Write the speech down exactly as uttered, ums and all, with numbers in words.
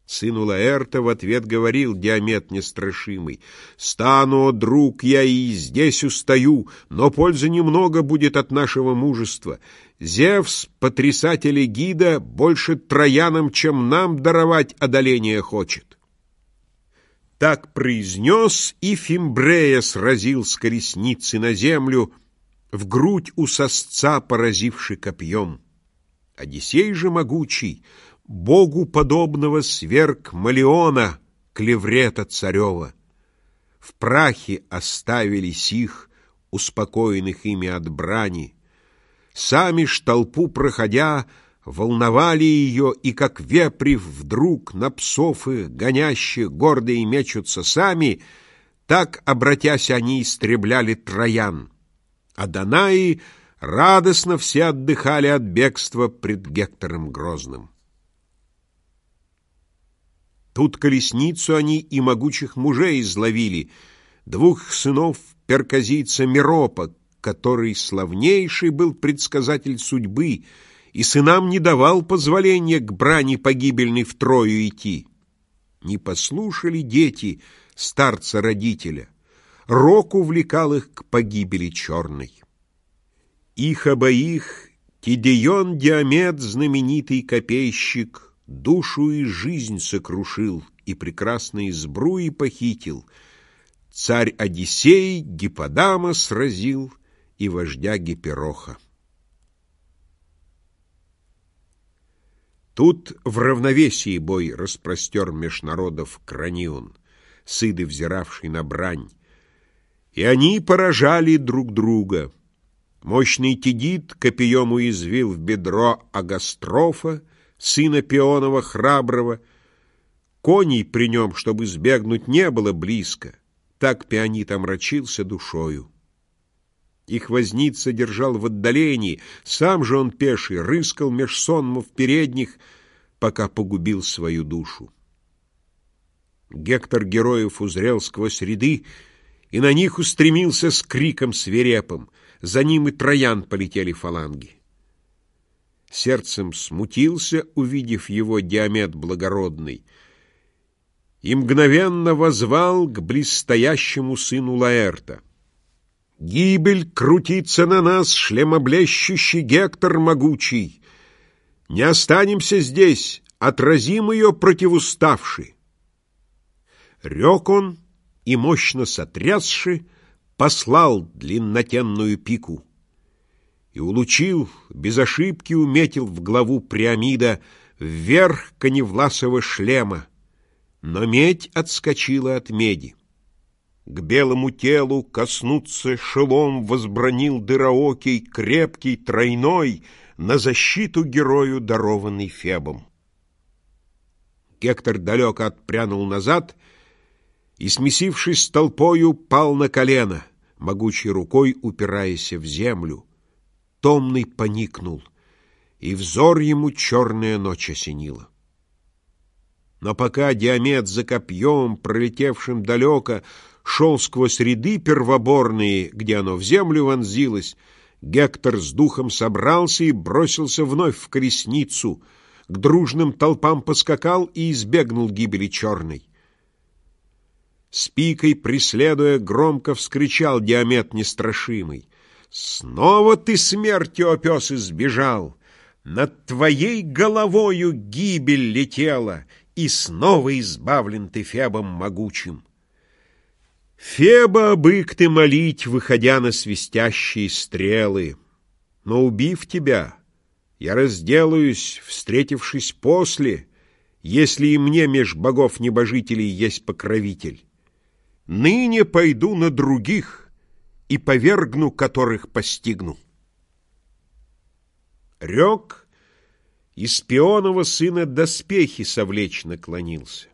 Сыну Лаэрта в ответ говорил Диамет нестрашимый: «Стану, друг, я и здесь устаю, но пользы немного будет от нашего мужества. Зевс, потрясатель Эгида, больше троянам, чем нам, даровать одоление хочет». Так произнес, и Фимбрея сразил с колесницы на землю, в грудь у сосца поразивши копьем. Одиссей же могучий, богу подобного, сверг Малиона, клеврета царева. В прахе оставили сих, успокоенных ими от брани. Сами ж, толпу проходя, волновали ее, и, как вепри, вдруг на псов их гонящих гордые мечутся сами, так, обратясь, они истребляли троян. А Данаи радостно все отдыхали от бегства пред Гектором грозным. Тут колесницу они и могучих мужей изловили, двух сынов перказийца Меропа, который славнейший был предсказатель судьбы, и сынам не давал позволения к брани погибельной в Трою идти. Не послушали дети старца-родителя, рок увлекал их к погибели черной. Их обоих Тидеон Диамет, знаменитый копейщик, душу и жизнь сокрушил, и прекрасные сбруи похитил. Царь Одиссей Гипподама сразил и вождя Гипероха. Тут в равновесии бой распростер меж народов Кранион, сыды взиравший на брань, и они поражали друг друга. Мощный Тидид копьем уязвил в бедро Агастрофа, сына Пионова храброго. Коней при нем, чтобы сбегнуть, не было близко, так Пионид омрачился душою. Их возница держал в отдалении, сам же он пеший рыскал меж сонмов передних, пока погубил свою душу. Гектор героев узрел сквозь ряды и на них устремился с криком свирепым. За ним и троян полетели фаланги. Сердцем смутился, увидев его Диамет благородный, и мгновенно воззвал к близстоящему сыну Лаэрта: «Гибель крутится на нас, шлемоблещущий Гектор могучий! Не останемся здесь, отразим ее противуставши!» Рек он, и, мощно сотрясши, послал длиннотенную пику. И улучил, без ошибки уметил в главу Приамида вверх коневласого шлема, но медь отскочила от меди. К белому телу коснуться шелом возбранил дыроокий, крепкий, тройной, на защиту герою, дарованный Фебом. Гектор далеко отпрянул назад и, смесившись с толпою, пал на колено, могучей рукой упираясь в землю. Томный поникнул, и взор ему черная ночь осенила. Но пока Диамет за копьем, пролетевшим далеко, шел сквозь ряды первоборные, где оно в землю вонзилось, Гектор с духом собрался и бросился вновь в колесницу, к дружным толпам поскакал и избегнул гибели черной. С пикой, преследуя, громко вскричал Диамет нестрашимый: «Снова ты смертью, о пес, избежал! Над твоей головою гибель летела, и снова избавлен ты Фебом могучим. Феба бык ты молить, выходя на свистящие стрелы, но, убив тебя, я разделаюсь, встретившись после, если и мне меж богов-небожителей есть покровитель. Ныне пойду на других и повергну, которых постигну». Рек, и с Пионова сына доспехи совлечь наклонился.